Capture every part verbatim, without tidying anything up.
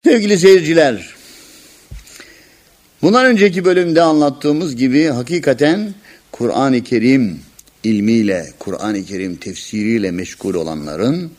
Sevgili seyirciler, bundan önceki bölümde anlattığımız gibi hakikaten Kur'an-ı Kerim ilmiyle, Kur'an-ı Kerim tefsiriyle meşgul olanların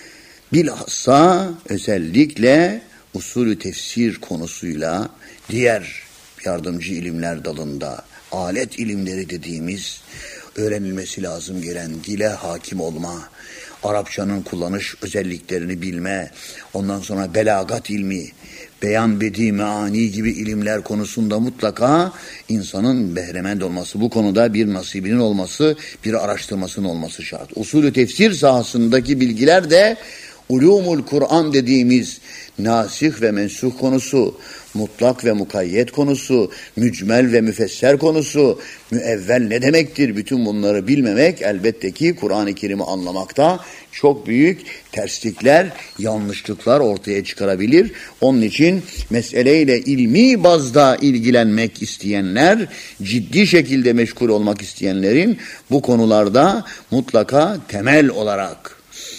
bilhassa özellikle usulü tefsir konusuyla diğer yardımcı ilimler dalında alet ilimleri dediğimiz öğrenilmesi lazım gelen dile hakim olma, Arapçanın kullanış özelliklerini bilme, ondan sonra belagat ilmi, beyan bedi meani gibi ilimler konusunda mutlaka insanın behremend olması, bu konuda bir nasibinin olması, bir araştırmasının olması şart. Usulü tefsir sahasındaki bilgiler de ulumul Kur'an dediğimiz nasih ve mensuh konusu, mutlak ve mukayyet konusu, mücmel ve müfesser konusu, müevvel ne demektir? Bütün bunları bilmemek elbette ki Kur'an-ı Kerim'i anlamakta çok büyük terslikler, yanlışlıklar ortaya çıkarabilir. Onun için meseleyle ilmi bazda ilgilenmek isteyenler, ciddi şekilde meşgul olmak isteyenlerin bu konularda mutlaka temel olarak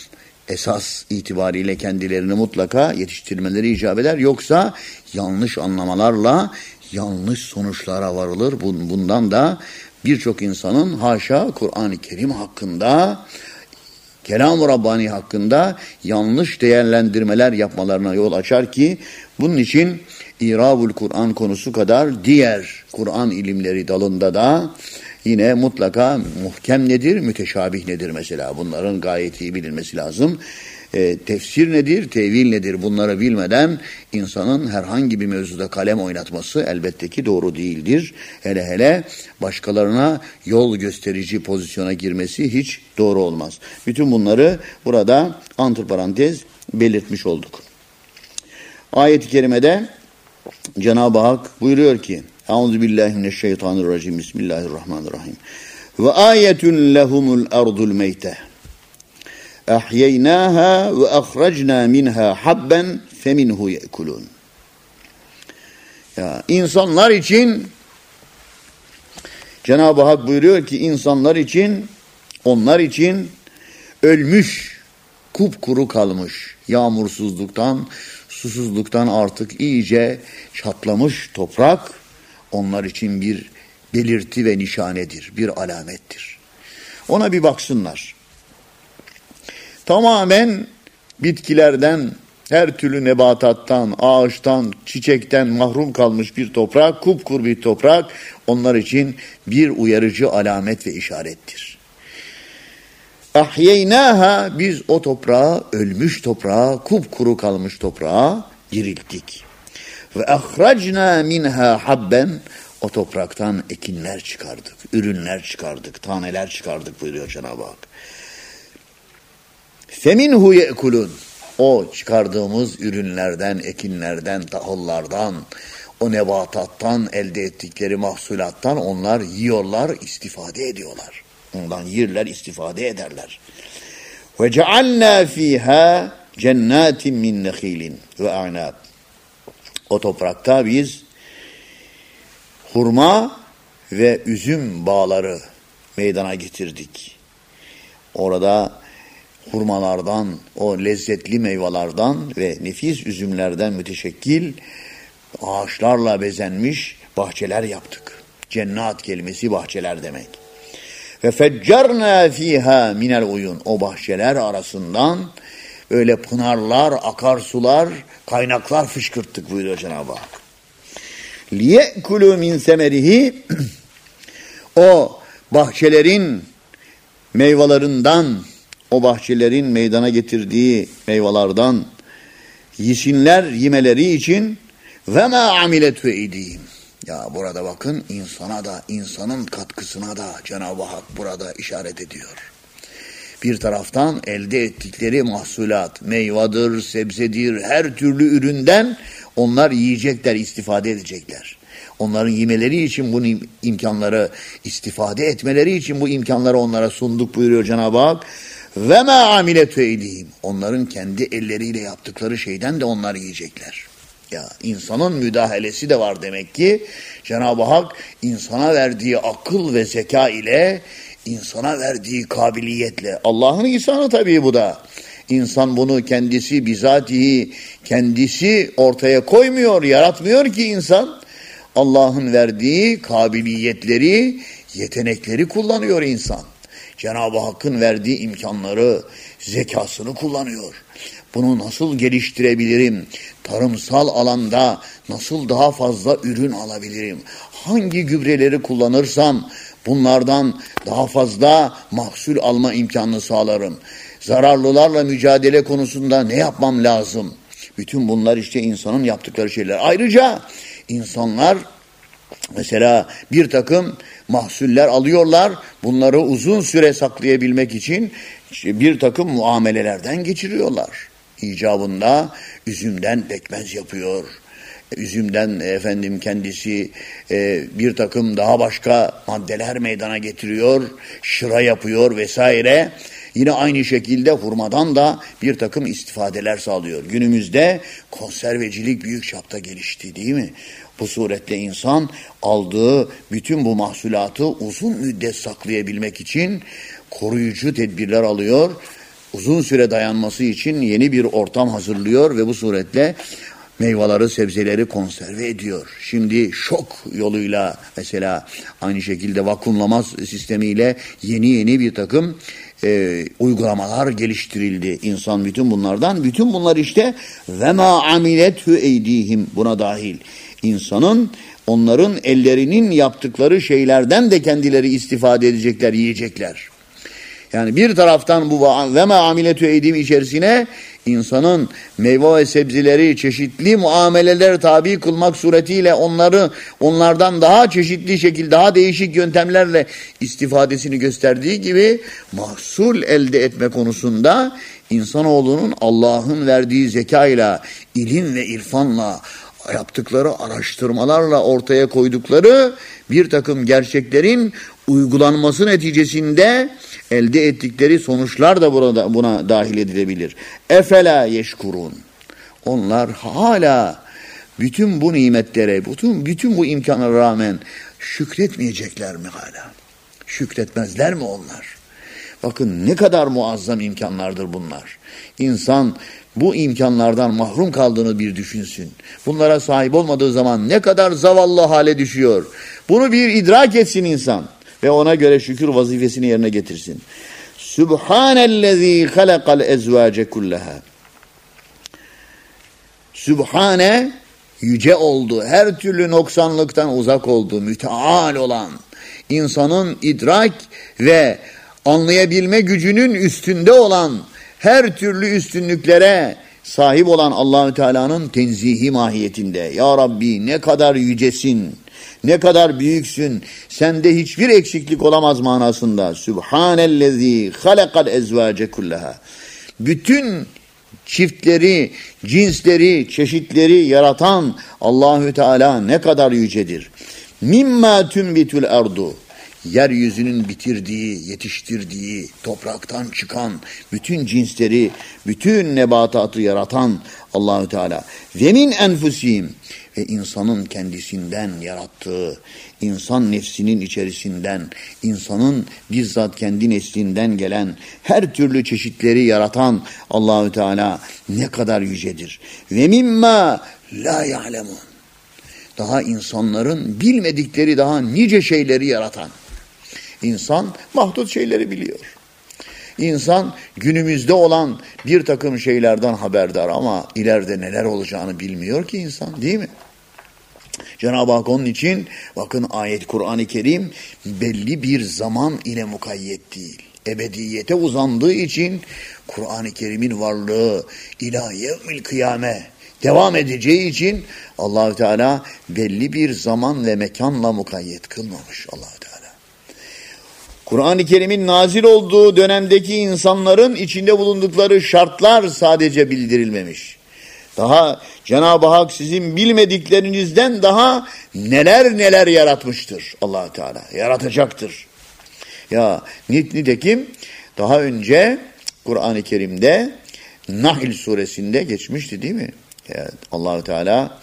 esas itibariyle kendilerini mutlaka yetiştirmeleri icap eder. Yoksa yanlış anlamalarla yanlış sonuçlara varılır. Bundan da birçok insanın haşa Kur'an-ı Kerim hakkında, Kelam-ı Rabbani hakkında yanlış değerlendirmeler yapmalarına yol açar ki bunun için İrabul Kur'an konusu kadar diğer Kur'an ilimleri dalında da yine mutlaka muhkem nedir, müteşabih nedir mesela. Bunların gayet iyi bilinmesi lazım. E, tefsir nedir, tevil nedir bunları bilmeden insanın herhangi bir mevzuda kalem oynatması elbette ki doğru değildir. Hele hele başkalarına yol gösterici pozisyona girmesi hiç doğru olmaz. Bütün bunları burada antiparantez belirtmiş olduk. Ayet-i kerimede Cenab-ı Hak buyuruyor ki Euzubillahimineşşeytanirracim. Bismillahirrahmanirrahim. Ve ayetun lehumul ardul meyte. Ahyeynâhâ ve ahracnâ minhâ habben feminhu ye'kulûn. Ya insanlar için Cenab-ı Hak buyuruyor ki insanlar için, onlar için ölmüş, kupkuru kalmış, yağmursuzluktan, susuzluktan artık iyice çatlamış toprak onlar için bir belirti ve nişanedir, bir alamettir. Ona bir baksınlar. Tamamen bitkilerden, her türlü nebatattan, ağaçtan, çiçekten mahrum kalmış bir toprak, kupkuru bir toprak onlar için bir uyarıcı alamet ve işarettir. Ahyeynâhâ, biz o toprağı, ölmüş toprağı, kupkuru kalmış toprağı dirilttik. Ve ahracnâ minhâ habben, o topraktan ekinler çıkardık, ürünler çıkardık, taneler çıkardık buyuruyor Cenab-ı Hak. Feminhu ye'kulûn, o çıkardığımız ürünlerden, ekinlerden, tahıllardan, o nebatattan elde ettikleri mahsulattan onlar yiyorlar, istifade ediyorlar. Ondan yerler, istifade ederler. Ve cealnâ fîhâ cennâtin min nekhîlin ve a'nâb. O toprakta biz hurma ve üzüm bağları meydana getirdik. Orada hurmalardan, o lezzetli meyvelerden ve nefis üzümlerden müteşekkil ağaçlarla bezenmiş bahçeler yaptık. Cennet kelimesi bahçeler demek. Ve feccarna fiha minel uyun, o bahçeler arasından öyle pınarlar, akarsular, kaynaklar fışkırttık buyuruyor Cenab-ı Hak. Liyekulu min semerihi, o bahçelerin meyvelerinden, o bahçelerin meydana getirdiği meyvelerden yesinler, yemeleri için ve ma amiletü eydihim. Ya burada bakın insana da, insanın katkısına da Cenab-ı Hak burada işaret ediyor. Bir taraftan elde ettikleri mahsulat, meyvadır, sebzedir, her türlü üründen onlar yiyecekler, istifade edecekler. Onların yemeleri için bu imkanları, istifade etmeleri için bu imkanları onlara sunduk buyuruyor Cenab-ı Hak. Ve ma amiletü eydihim. Onların kendi elleriyle yaptıkları şeyden de onlar yiyecekler. Ya insanın müdahalesi de var demek ki. Cenab-ı Hak insana verdiği akıl ve zeka ile, insana verdiği kabiliyetle, Allah'ın ihsanı tabii bu da. İnsan bunu kendisi bizatihi kendisi ortaya koymuyor, yaratmıyor ki insan. Allah'ın verdiği kabiliyetleri, yetenekleri kullanıyor insan. Cenab-ı Hakk'ın verdiği imkanları, zekasını kullanıyor. Bunu nasıl geliştirebilirim? Tarımsal alanda nasıl daha fazla ürün alabilirim? Hangi gübreleri kullanırsam bunlardan daha fazla mahsul alma imkanını sağlarım? Zararlılarla mücadele konusunda ne yapmam lazım? Bütün bunlar işte insanın yaptıkları şeyler. Ayrıca insanlar mesela bir takım mahsuller alıyorlar. Bunları uzun süre saklayabilmek için bir takım muamelelerden geçiriyorlar. İcabında üzümden pekmez yapıyor. Üzümden efendim kendisi e, bir takım daha başka maddeler meydana getiriyor. Şıra yapıyor vesaire. Yine aynı şekilde hurmadan da bir takım istifadeler sağlıyor. Günümüzde konservecilik büyük çapta gelişti, değil mi? Bu suretle insan aldığı bütün bu mahsulatı uzun müddet saklayabilmek için koruyucu tedbirler alıyor. Uzun süre dayanması için yeni bir ortam hazırlıyor ve bu suretle meyveleri, sebzeleri konserve ediyor. Şimdi şok yoluyla mesela aynı şekilde vakumlama sistemiyle yeni yeni bir takım e, uygulamalar geliştirildi. İnsan bütün bunlardan, bütün bunlar işte ve ma amilethu eydihim buna dahil. İnsanın, onların ellerinin yaptıkları şeylerden de kendileri istifade edecekler, yiyecekler. Yani bir taraftan bu ve ma amiletü eydim içerisine insanın meyve ve sebzeleri çeşitli muameleler tabi kılmak suretiyle onları onlardan daha çeşitli şekilde, daha değişik yöntemlerle istifadesini gösterdiği gibi mahsul elde etme konusunda insanoğlunun Allah'ın verdiği zekayla, ilim ve irfanla, yaptıkları araştırmalarla ortaya koydukları bir takım gerçeklerin uygulanması neticesinde elde ettikleri sonuçlar da burada, buna dahil edilebilir. Efela yeşkurun. Onlar hala bütün bu nimetlere, bütün, bütün bu imkanlara rağmen şükretmeyecekler mi hala? Şükretmezler mi onlar? Bakın ne kadar muazzam imkanlardır bunlar. İnsan bu imkanlardan mahrum kaldığını bir düşünsün. Bunlara sahip olmadığı zaman ne kadar zavallı hale düşüyor. Bunu bir idrak etsin insan ve ona göre şükür vazifesini yerine getirsin. Sübhanellezî halakal ezvâce kullaha. Sübhane yüce oldu, her türlü noksanlıktan uzak oldu, müteal olan, insanın idrak ve anlayabilme gücünün üstünde olan, her türlü üstünlüklere sahip olan Allahü Teala'nın tenzihi mahiyetinde. Ya Rabbi ne kadar yücesin, ne kadar büyüksün, sende hiçbir eksiklik olamaz manasında. Sübhanellezî halakal ezvâce kullaha. Bütün çiftleri, cinsleri, çeşitleri yaratan Allahü Teala ne kadar yücedir. Mimma tunbitul ardu. Yeryüzünün bitirdiği, yetiştirdiği, topraktan çıkan bütün cinsleri, bütün nebatatı yaratan Allahü Teala. Ve min enfusihim, ve insanın kendisinden yarattığı, insan nefsinin içerisinden, insanın bizzat kendi neslinden gelen her türlü çeşitleri yaratan Allahü Teala ne kadar yücedir. Ve mimma la ya'lemun. Daha insanların bilmedikleri daha nice şeyleri yaratan. İnsan mahdut şeyleri biliyor. İnsan günümüzde olan bir takım şeylerden haberdar ama ileride neler olacağını bilmiyor ki insan, değil mi? Cenab-ı Hak onun için bakın ayet Kur'an-ı Kerim belli bir zaman ile mukayyet değil. Ebediyete uzandığı için Kur'an-ı Kerim'in varlığı ila yevmil kıyame devam edeceği için Allah-u Teala belli bir zaman ve mekanla mukayyet kılmamış Allah-u Teala. Kur'an-ı Kerim'in nazil olduğu dönemdeki insanların içinde bulundukları şartlar sadece bildirilmemiş. Daha Cenab-ı Hak sizin bilmediklerinizden daha neler neler yaratmıştır Allah Teala. Yaratacaktır. Ya nitekim daha önce Kur'an-ı Kerim'de Nahl suresinde geçmişti değil mi? Evet, Allah Teala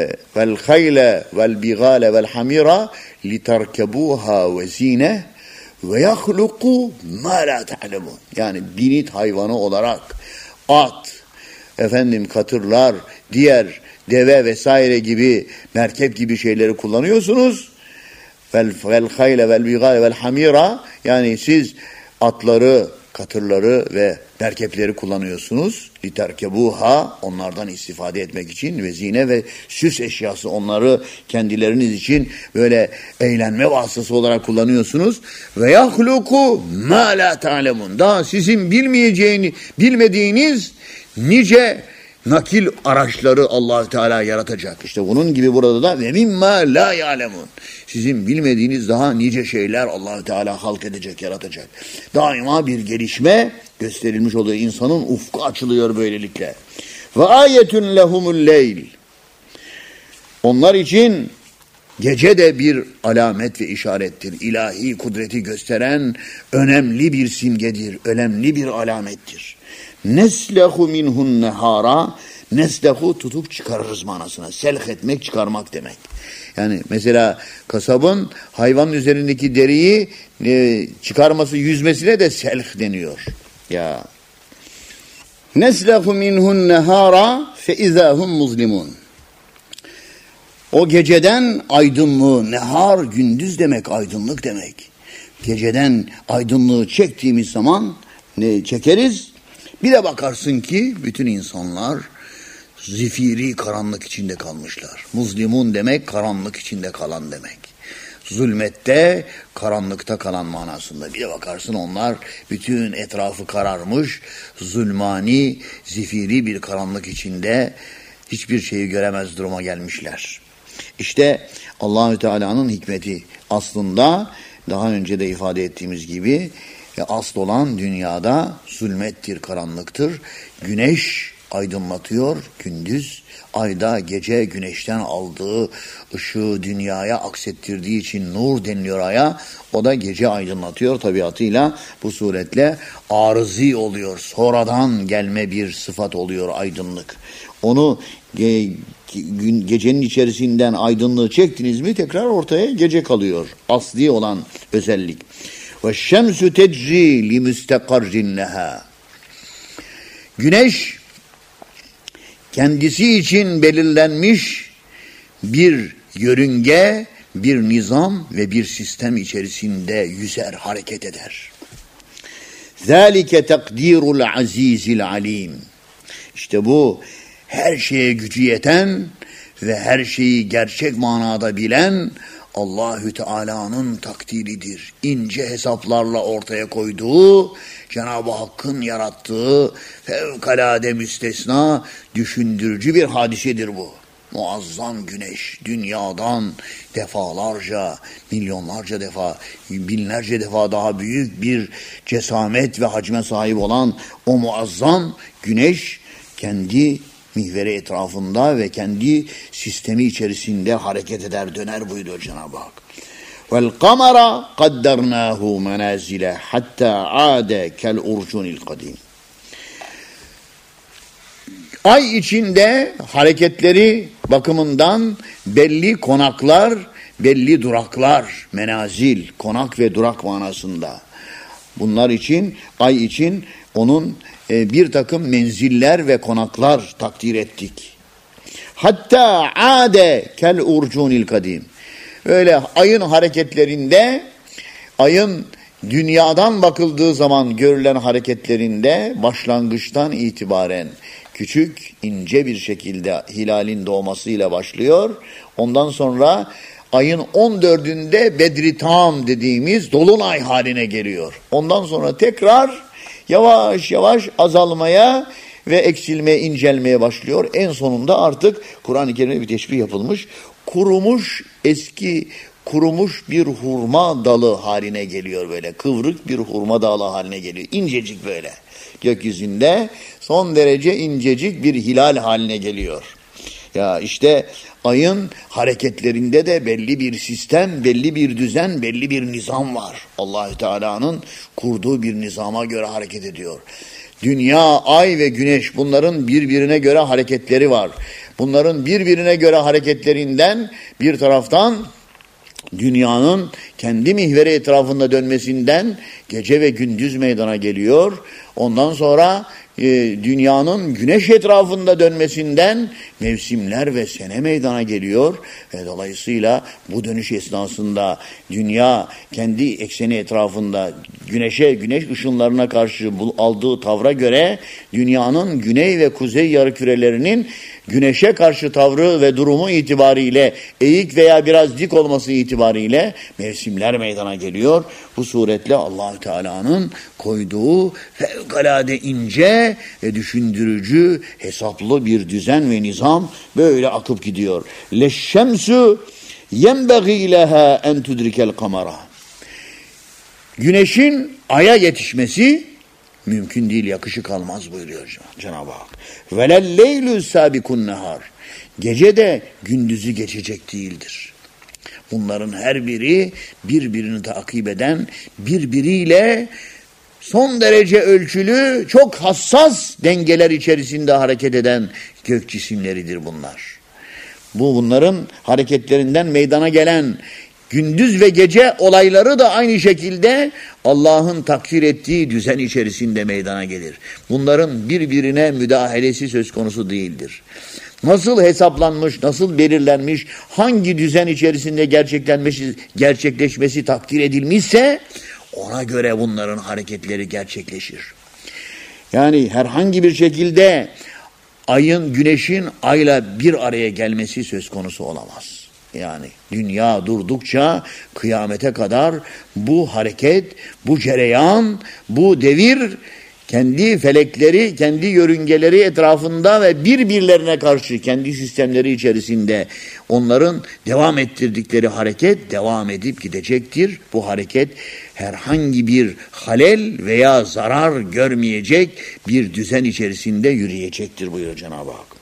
vel hayle vel bigale vel hamira litarkebuha ve zine Ve yahluku ma la ta'lemun. Yani binit hayvanı olarak at, efendim katırlar, diğer deve vesaire gibi, merkep gibi şeyleri kullanıyorsunuz. Vel vel hayle vel bigale vel hamira, yani siz atları, katırları ve merkepleri kullanıyorsunuz. Literkebuha, onlardan istifade etmek için, ve zine ve süs eşyası, onları kendileriniz için böyle eğlenme vasıtası olarak kullanıyorsunuz. Ve yahluku ma la ta'lemun. Daha sizin bilmeyeceğini, bilmediğiniz nice nakil araçları Allah Teala yaratacak. İşte bunun gibi burada da ve mimma la ya'lemun. Sizin bilmediğiniz daha nice şeyler Allah Teala halk edecek, yaratacak. Daima bir gelişme gösterilmiş oluyor. İnsanın ufku açılıyor böylelikle. Ve ayetun lehumul leyl. Onlar için gece de bir alamet ve işarettir. İlahi kudreti gösteren önemli bir simgedir. Önemli bir alamettir. Neslehu minhun nehara. Neslehu tutup çıkarırız manasına. Selh etmek, çıkarmak demek. Yani mesela kasabın hayvanın üzerindeki deriyi e, çıkarması, yüzmesine de selh deniyor. Ya. Neslehu minhun nehara fe izahum muzlimun. O geceden aydınlığı, nehar gündüz demek, aydınlık demek. Geceden aydınlığı çektiğimiz zaman ne çekeriz? Bir de bakarsın ki bütün insanlar zifiri karanlık içinde kalmışlar. Muzlimun demek karanlık içinde kalan demek. Zulmette, karanlıkta kalan manasında. Bir de bakarsın onlar bütün etrafı kararmış, zulmani, zifiri bir karanlık içinde hiçbir şeyi göremez duruma gelmişler. İşte Allah-u Teala'nın hikmeti aslında daha önce de ifade ettiğimiz gibi asıl olan dünyada zulmettir, karanlıktır. Güneş aydınlatıyor gündüz, ayda gece güneşten aldığı ışığı dünyaya aksettirdiği için nur deniliyor aya. O da gece aydınlatıyor tabiatıyla. Bu suretle arızi oluyor. Sonradan gelme bir sıfat oluyor aydınlık. Onu ge- gün, gecenin içerisinden aydınlığı çektiniz mi tekrar ortaya gece kalıyor. Asli olan özellik. وَالشَّمْسُ تَجْرِي لِمُسْتَقَرٍ لَهَا. Güneş kendisi için belirlenmiş bir yörünge, bir nizam ve bir sistem içerisinde yüzer, hareket eder. ذَٰلِكَ تَقْدِيرُ الْعَز۪يزِ الْعَل۪يمِ. İşte bu her şeye gücü yeten ve her şeyi gerçek manada bilen Allahü Teala'nın takdiridir. İnce hesaplarla ortaya koyduğu, Cenab-ı Hakk'ın yarattığı fevkalade müstesna, düşündürücü bir hadisedir bu. Muazzam güneş, dünyadan defalarca, milyonlarca defa, binlerce defa daha büyük bir cesamet ve hacme sahip olan o muazzam güneş kendi mihveri etrafında ve kendi sistemi içerisinde hareket eder, döner buyuruyor Cenab-ı Hak. وَالْقَمَرَ قَدَّرْنَاهُ مَنَازِلَ حَتَّى عَادَ كَالْاُرْجُنِ الْقَدِيمِ. Ay içinde hareketleri bakımından belli konaklar, belli duraklar, menazil, konak ve durak manasında. Bunlar için, ay için onun e, bir takım menziller ve konaklar takdir ettik. Hatta ade kel urcunil kadim. Öyle ayın hareketlerinde, ayın dünyadan bakıldığı zaman görülen hareketlerinde başlangıçtan itibaren küçük, ince bir şekilde hilalin doğmasıyla başlıyor. Ondan sonra ayın on dördünde Bedri Tam dediğimiz dolunay haline geliyor. Ondan sonra tekrar yavaş yavaş azalmaya ve eksilmeye, incelmeye başlıyor. En sonunda artık Kur'an-ı Kerim'de bir teşbih yapılmış. Kurumuş, eski kurumuş bir hurma dalı haline geliyor böyle. Kıvrık bir hurma dalı haline geliyor. İncecik böyle. Gökyüzünde son derece incecik bir hilal haline geliyor. Ya işte ayın hareketlerinde de belli bir sistem, belli bir düzen, belli bir nizam var. Allah-u Teala'nın kurduğu bir nizama göre hareket ediyor. Dünya, ay ve güneş, bunların birbirine göre hareketleri var. Bunların birbirine göre hareketlerinden bir taraftan dünyanın kendi mihveri etrafında dönmesinden gece ve gündüz meydana geliyor. Ondan sonra e, dünyanın güneş etrafında dönmesinden mevsimler ve sene meydana geliyor. Ve dolayısıyla bu dönüş esnasında dünya kendi ekseni etrafında güneşe, güneş ışınlarına karşı aldığı tavra göre dünyanın güney ve kuzey yarıkürelerinin güneşe karşı tavrı ve durumu itibariyle eğik veya biraz dik olması itibariyle mevsimler meydana geliyor. Bu suretle Allah-u Teala'nın koyduğu fevkalade ince ve düşündürücü, hesaplı bir düzen ve nizam böyle akıp gidiyor. Leşşemsü yenbeği leha en tudrikel kamera. Güneşin aya yetişmesi mümkün değil, yakışık almaz buyuruyor Cenab-ı Hak. Velel leylü sabikun nehar. Gece de gündüzü geçecek değildir. Bunların her biri birbirini takip eden, birbiriyle son derece ölçülü, çok hassas dengeler içerisinde hareket eden gök cisimleridir bunlar. Bu bunların hareketlerinden meydana gelen gündüz ve gece olayları da aynı şekilde Allah'ın takdir ettiği düzen içerisinde meydana gelir. Bunların birbirine müdahalesi söz konusu değildir. Nasıl hesaplanmış, nasıl belirlenmiş, hangi düzen içerisinde gerçekleşmesi, gerçekleşmesi takdir edilmişse ona göre bunların hareketleri gerçekleşir. Yani herhangi bir şekilde ayın, güneşin ayla bir araya gelmesi söz konusu olamaz. Yani dünya durdukça kıyamete kadar bu hareket, bu cereyan, bu devir kendi felekleri, kendi yörüngeleri etrafında ve birbirlerine karşı kendi sistemleri içerisinde onların devam ettirdikleri hareket devam edip gidecektir. Bu hareket herhangi bir halel veya zarar görmeyecek bir düzen içerisinde yürüyecektir buyuruyor Cenab-ı Hak.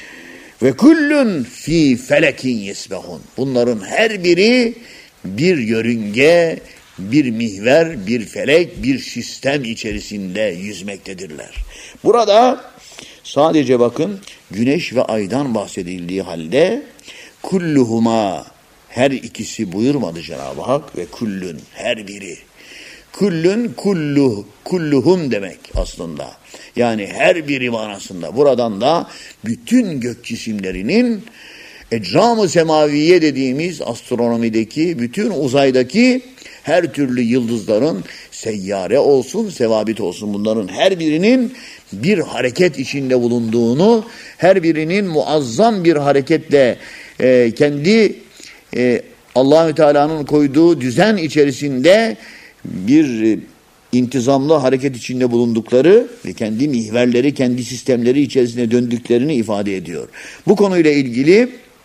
Ve kullun fi felekin yesbehun. Bunların her biri bir yörünge, bir mihver, bir felek, bir sistem içerisinde yüzmektedirler. Burada sadece bakın güneş ve aydan bahsedildiği halde kulluhuma, her ikisi buyurmadı Cenab-ı Hak ve kullun, her biri. Kullun kulluh, kulluhum demek aslında. Yani her biri manasında. Buradan da bütün gök cisimlerinin ecram-ı semaviye dediğimiz astronomideki, bütün uzaydaki her türlü yıldızların seyyare olsun, sevabit olsun, bunların her birinin bir hareket içinde bulunduğunu, her birinin muazzam bir hareketle e, kendi e, Allah-u Teala'nın koyduğu düzen içerisinde bir intizamlı hareket içinde bulundukları ve kendi mihverleri, kendi sistemleri içerisinde döndüklerini ifade ediyor. Bu konuyla ilgili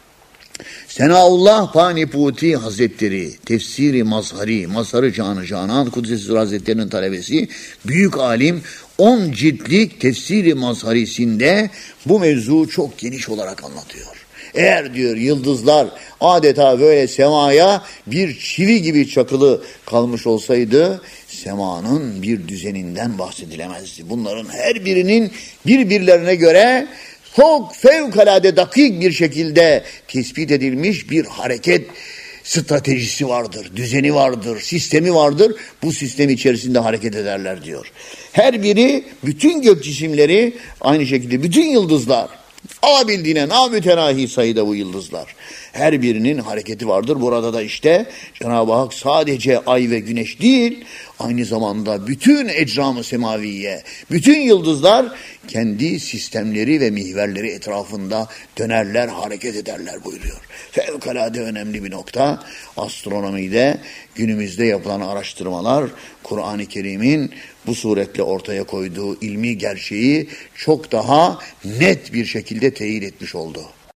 Senaullah Paniputi Hazretleri, Tefsiri Mazhari, Mazhar-ı Canı Canan Kudüs Hazretleri'nin talebesi, büyük alim, on ciltlik Tefsiri Mazharisi'nde bu mevzu çok geniş olarak anlatıyor. Eğer diyor yıldızlar adeta böyle semaya bir çivi gibi çakılı kalmış olsaydı semanın bir düzeninden bahsedilemezdi. Bunların her birinin birbirlerine göre çok fevkalade dakik bir şekilde tespit edilmiş bir hareket stratejisi vardır, düzeni vardır, sistemi vardır. Bu sistem içerisinde hareket ederler diyor. Her biri, bütün gök cisimleri aynı şekilde, bütün yıldızlar alabildiğine namütenahi sayıda bu yıldızlar. Her birinin hareketi vardır. Burada da işte Cenab-ı Hak sadece ay ve güneş değil, aynı zamanda bütün ecram-ı semaviye, bütün yıldızlar kendi sistemleri ve mihverleri etrafında dönerler, hareket ederler buyuruyor. Fevkalade önemli bir nokta. Astronomide günümüzde yapılan araştırmalar Kur'an-ı Kerim'in bu suretle ortaya koyduğu ilmi gerçeği çok daha net bir şekilde teyit etmiş oldu.